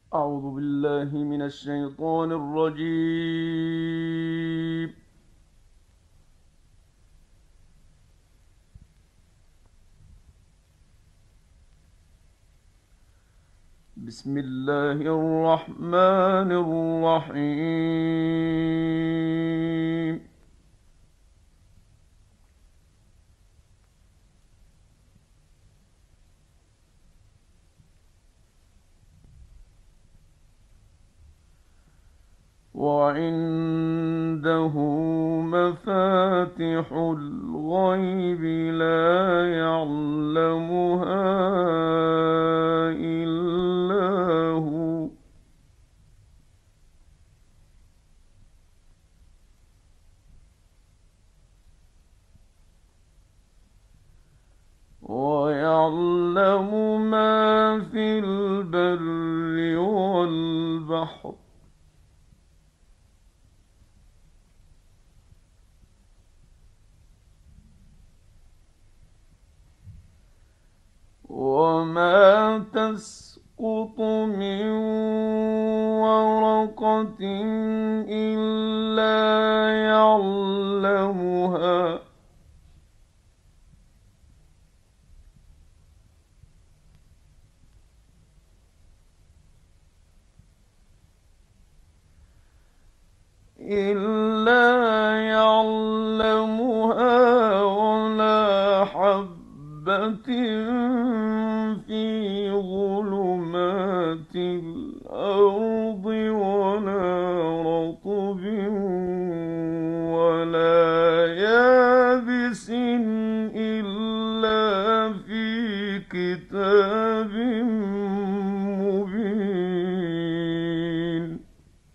أعوذ بالله من الشيطان الرجيم. بسم الله الرحمن الرحيم. وعنده مفاتح الغيب لا يعلمها إلا هو. ويعلم ما في البر والبحر. وما تسقط من ورقة إلا يعلمها. ولا حبة في ظلمات الأرض ولا رطب ولا يابس إلا في كتاب مبين.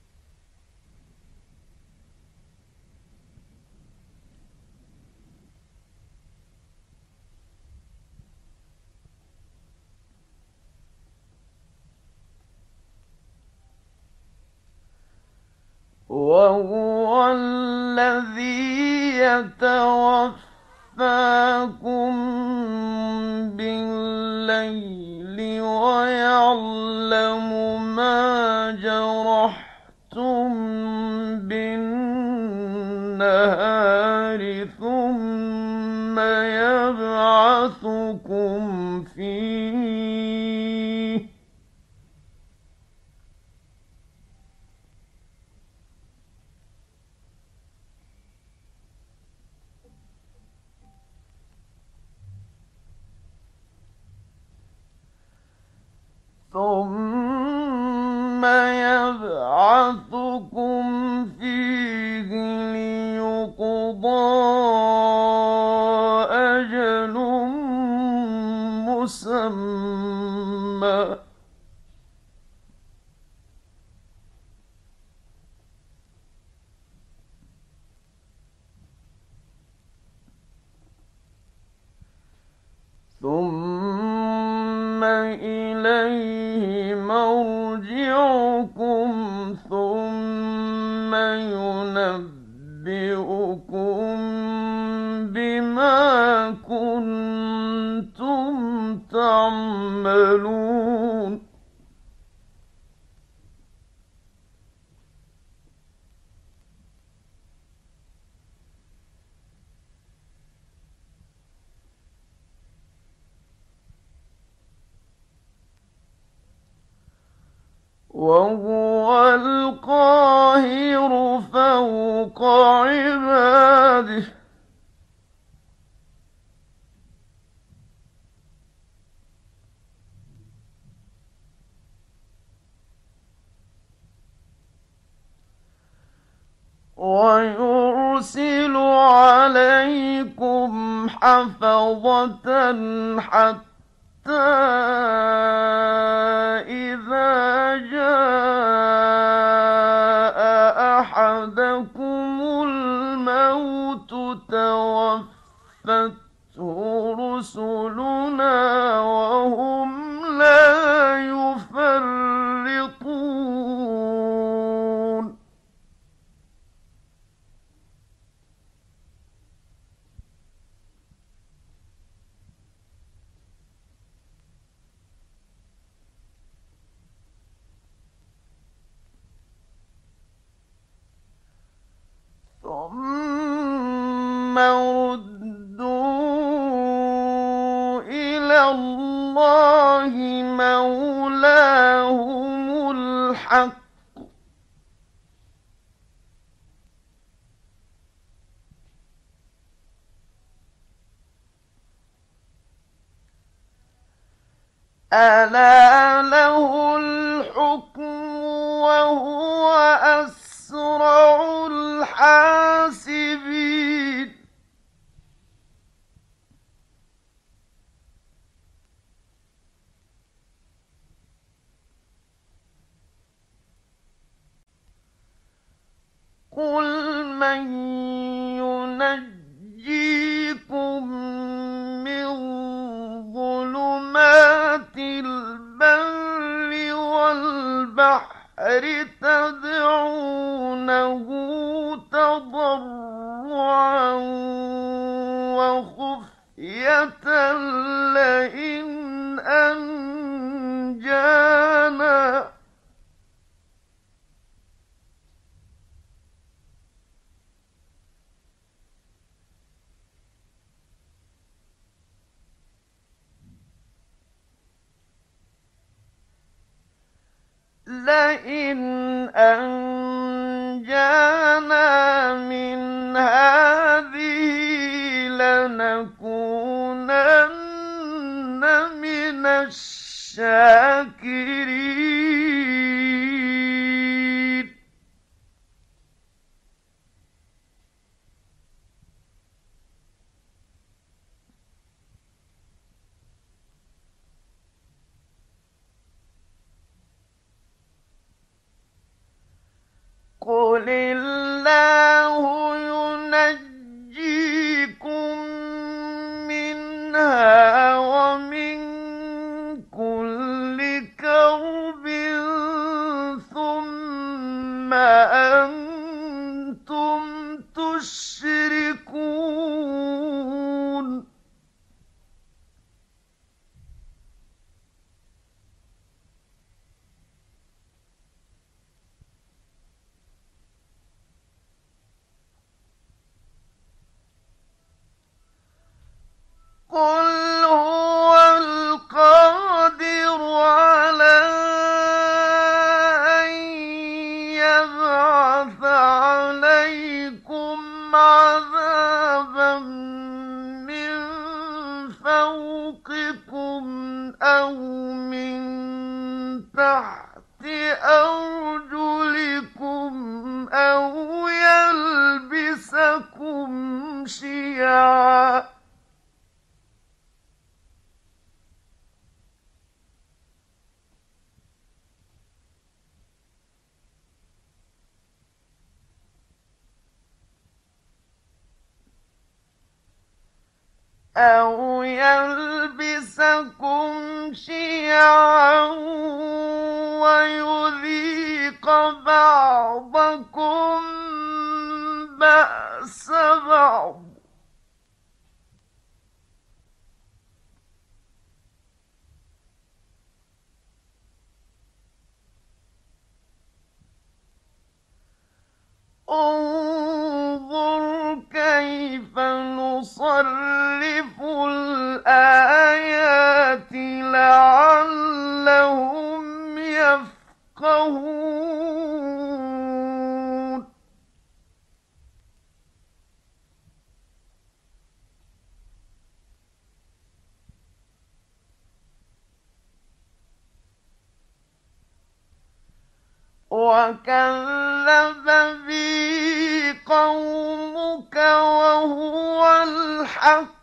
وهو الذي يتوفاكم بالليل ويعلم ما جرحتم بالنهار ثم يبعثكم فيه. ثم يبعثكم فيه ليقضى أجل مسمى. ثم إليه مرجعكم ثم ينبئكم بما كنتم تعملون. وهو القاهر فوق عباده. ويرسل عليكم حفظة حتى إذا جاء أحدكم الموت توفته رسلنا وهم لا يفرطون. مولاهم الحق ألا له الحكم وهو أسرع الحاسبين قل من ينجيكم من ظلمات البر والبحر تدعونه تضرعا وخفية لئن أنجانا من هذه لنكونن من الشاكرين قل الله ينجيكم منها ومن كل كرب ثم أنتم تشركون قل هو القادر على أن يبعث عليكم عذابا من فوقكم أو من تحت أرجلكم أو يلبسكم شيعا ويذيق بعضكم بأس بعض انظر كيف نصرف الآيات لعلهم يفقهون وكذب به قومك وهو الحق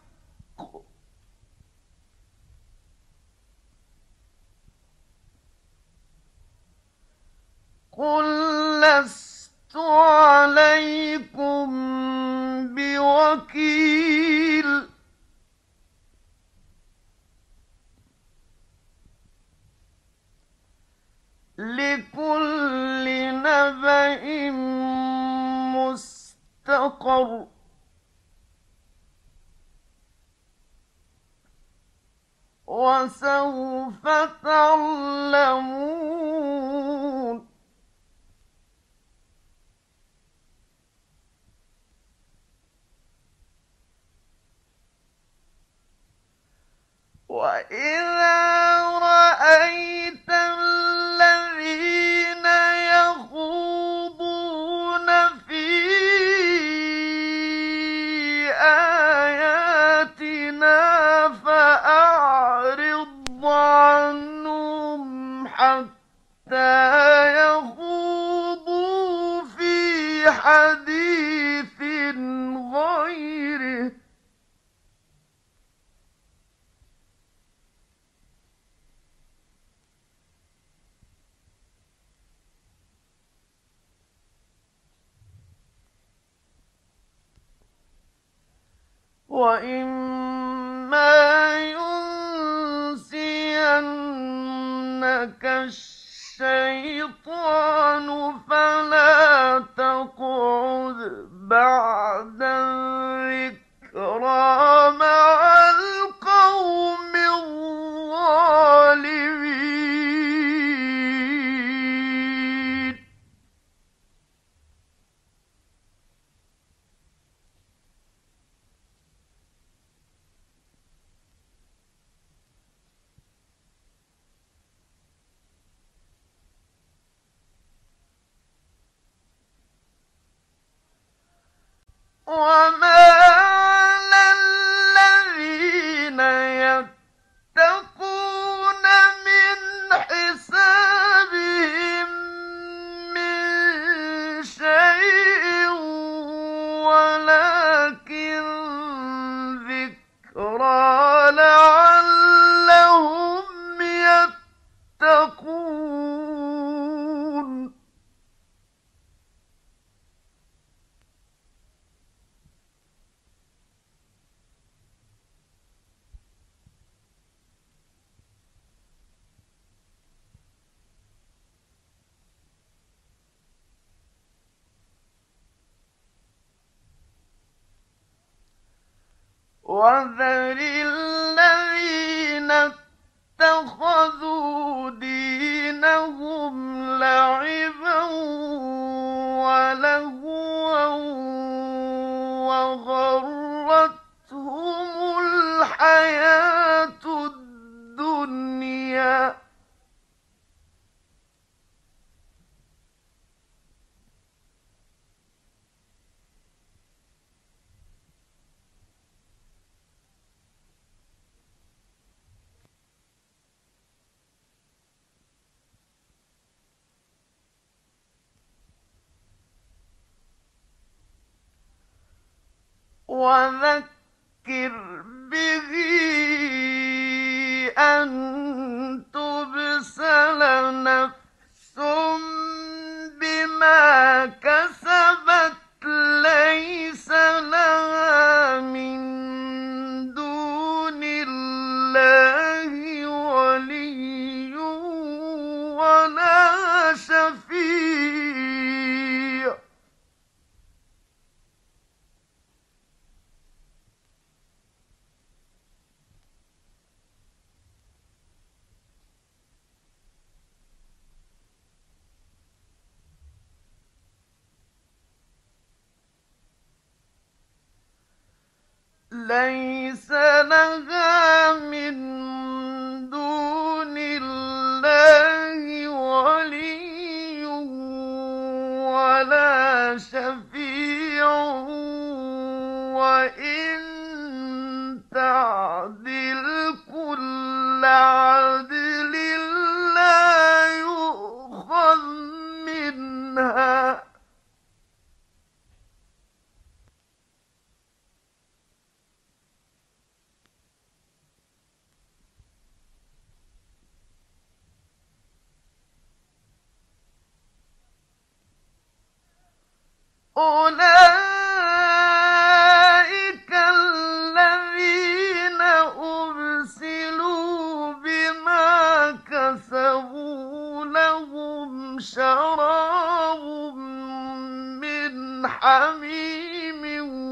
قل لست عليكم بوكيل لكل نبأ مستقر وسوف تعلمون وإذا رأيت حتى يخوضوا في حديث غيره. وَإِمَّا يُنسِيَنَّكَ الشَّيْطَانُ فَلَا تَقْعُدْ بَعْدَ الذِّكْرَىٰ مَعَ الْقَوْمِ الظَّالِمِينَ. وَمَا عَلَى الَّذِينَ يَتَّقُونَ مِنْ حِسَابِهِم مِّن شَيْءٍ وَلَٰكِن ذِكْرَىٰ لَعَلَّهُمْ يَتَّقُونَ. وَذَرِ الَّذِينَ اتَّخَذُوا دِينَهُمْ لَعِبًا وَلَهْوًا وَغَرَّتْهُمُ الْحَيَاةُ الدُّنْيَا. وَذَكِّرْ بِهِ أَن تُبْسَلَ نَفْسٌ بِمَا كَسَبَتْ لَيْسَ لَهَا مِن دُونِ اللَّهِ وَلِيٌّ وَلَا شَفِيعٌ. لَيْسَ لَهَا مِن دُونِ اللَّهِ وَلِيٌّ وَلَا شَفِيعٌ وَإِن تَعْدِلْ كُلَّ عَدْلٍ لَّا يُؤْخَذْ مِنْهَا. أُولَٰئِكَ الَّذِينَ أُبْسِلُوا بِمَا كَسَبُوا لَهُمْ شَرَابٌ مِّنْ حَمِيمٍ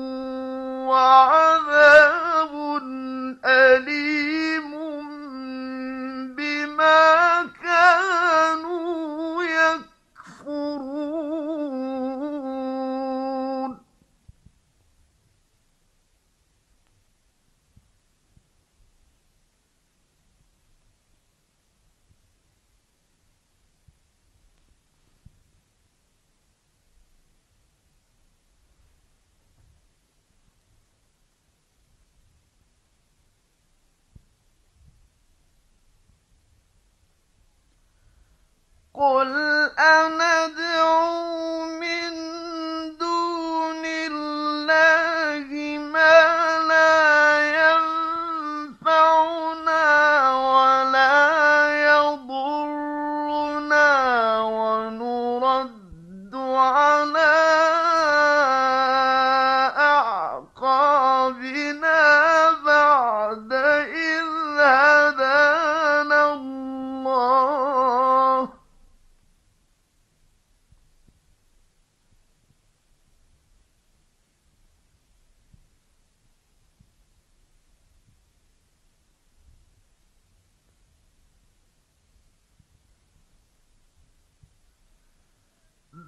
وَعَذَابٌ أَلِيمٌ بِمَا كَانُوا يَكْفُرُونَ.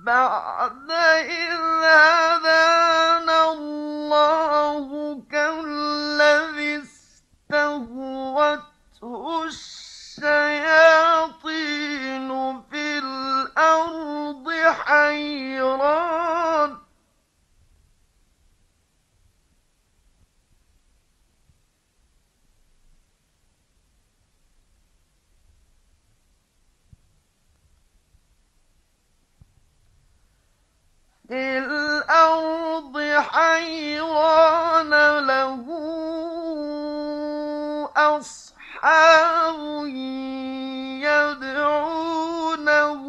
بعد إذ هدانا الله كالذي استهوته الشياطين في الأرض حيران له أصحاب يدعونه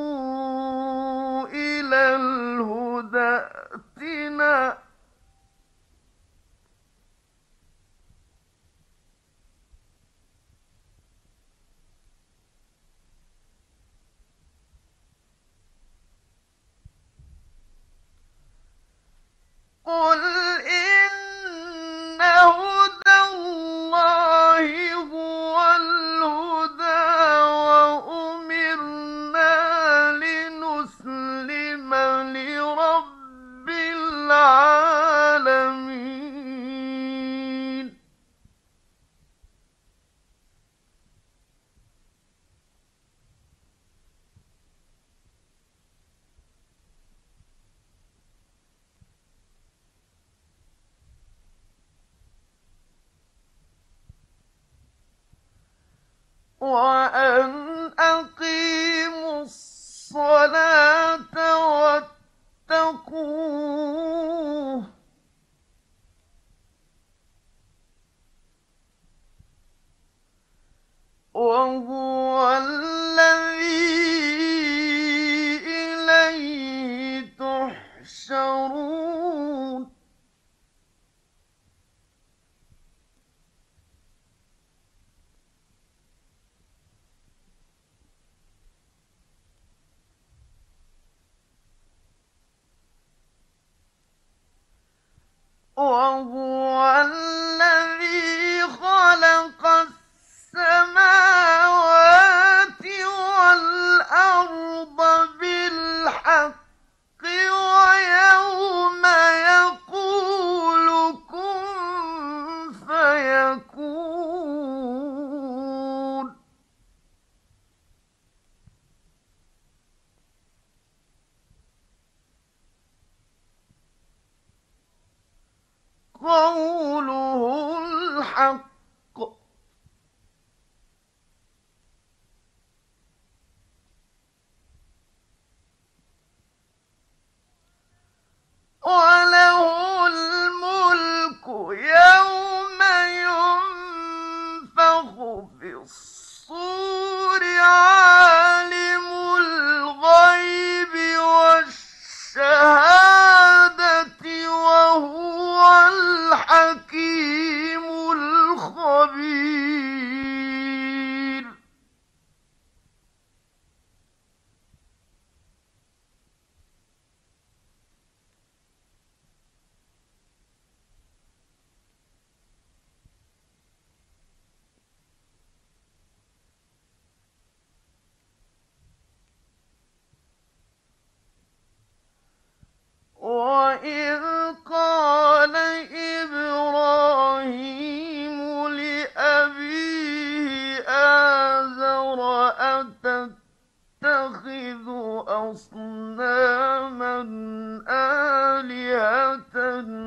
إلى الهدى ائتنا. قل إن هدى الله هو الهدى وأمرنا لنسلم لرب العالمين. وأن أقيموا الصلاة واتقوه وهو الذي إليه تحشرون. وهو الذي خلق السماوات والأرض بالحق ويوم يقول كن فيكون. قوله الحق. وله الملك يوم ينفخ في الصور عالم الغيب والشهادة وهو الحكيم الخبير. وإذ قال إبراهيم لأبيه آزر أتتخذ أصناما آلهة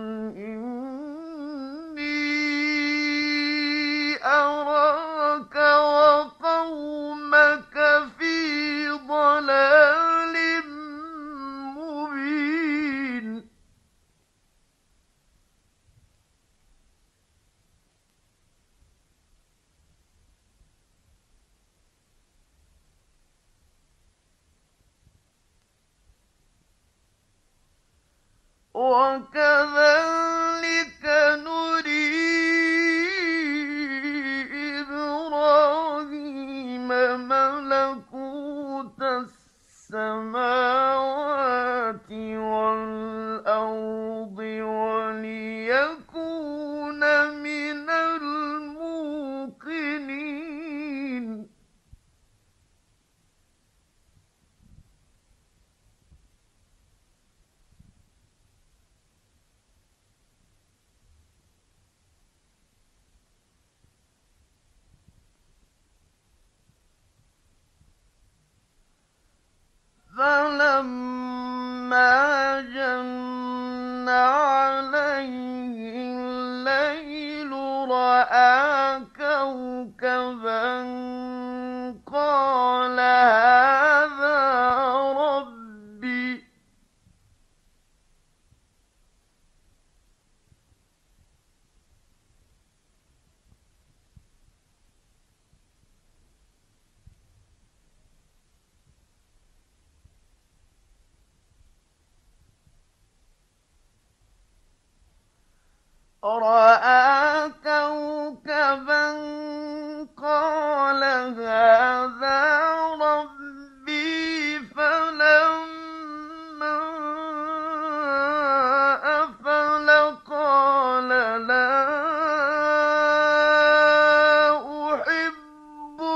إني أراك وقومك في ضلال مبين. وكذلك نري إبراهيم ملكوت السماوات والأرض وليكون من الموقنين. كوكبا قال هذا ربي. رأى كوكبا قال هذا ربي. فلما أفل قال لا أحب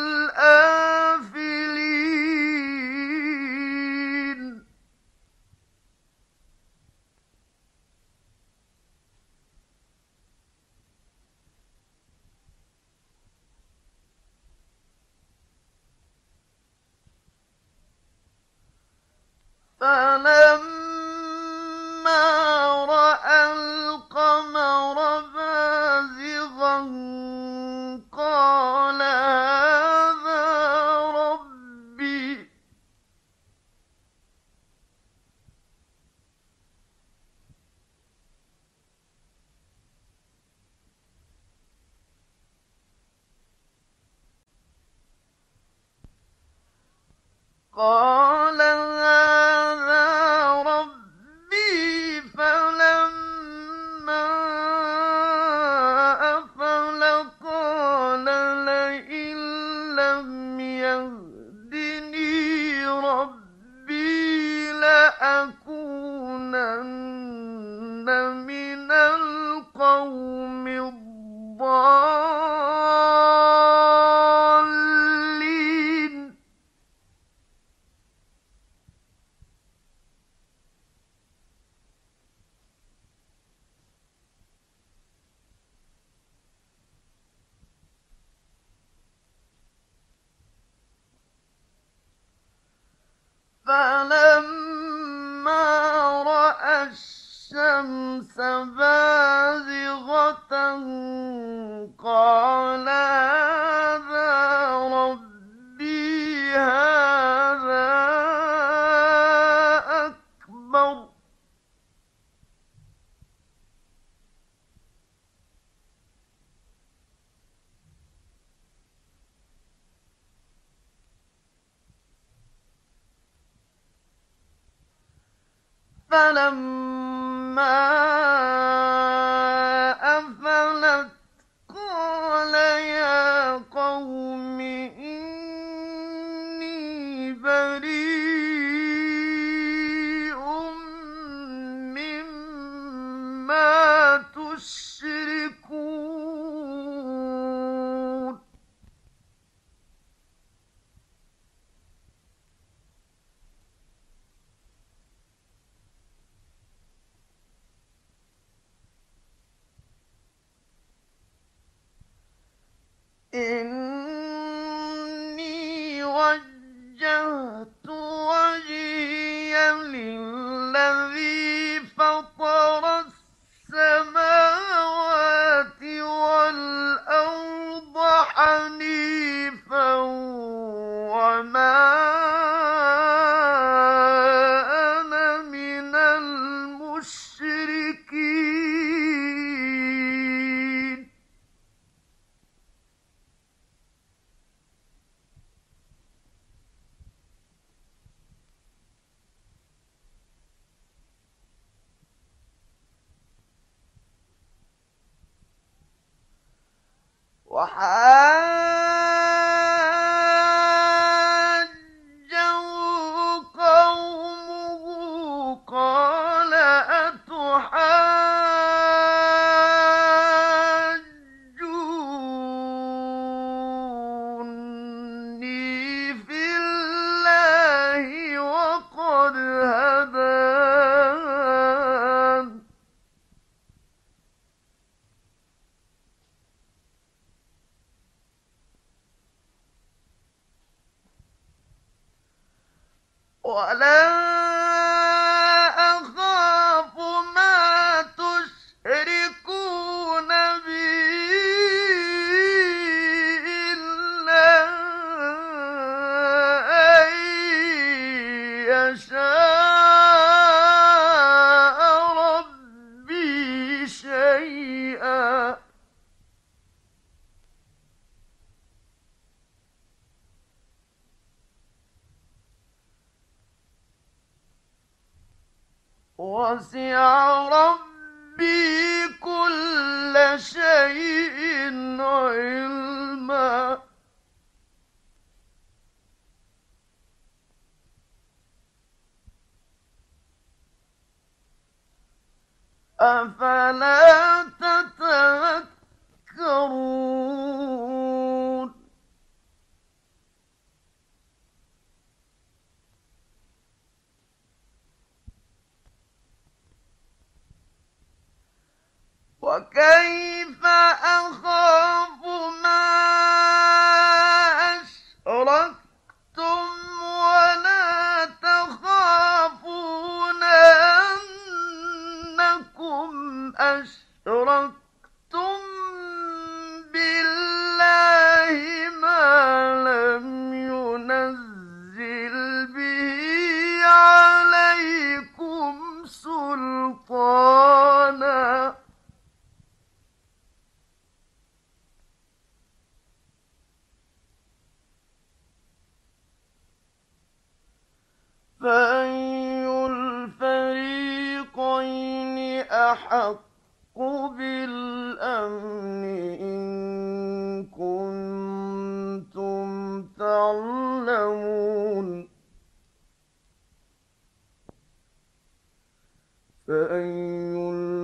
الآفلين. فلما رأى القمر بازغا قال هذا ربي. قال هذا ربي. فلما أفل قال لئن لم يهدني ربي لأكونن من القوم الضالين. فلما رأى الشمس بازغة قال هذا ربي. هذا أكبر. فلما أفلت قال يا قوم إني بريء مما تشركون. إني وجهت وجهي للذي فطر السماوات والأرض حنيفا وما أنا من المشركين. وحاجه قومه قال أتحاجوني في الله وقد هدان. ولا أخاف ما تشركون به يشاء ربي شيئا. وسع ربي كل شيء علما. أفلا تتذكرون. وكيف أخاف ما أشركتم ولا تخافون أنكم أشركتم بالله ما لم ينزل به عليكم سلطانا. فأي الفريقين أحق بالأمن إن كنتم تعلمون. فأي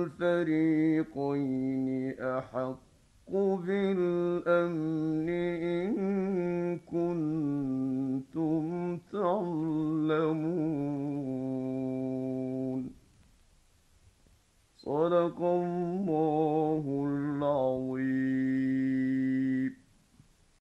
الفريقين أحق بالأمن إن كنتم تعلمون. صدق الله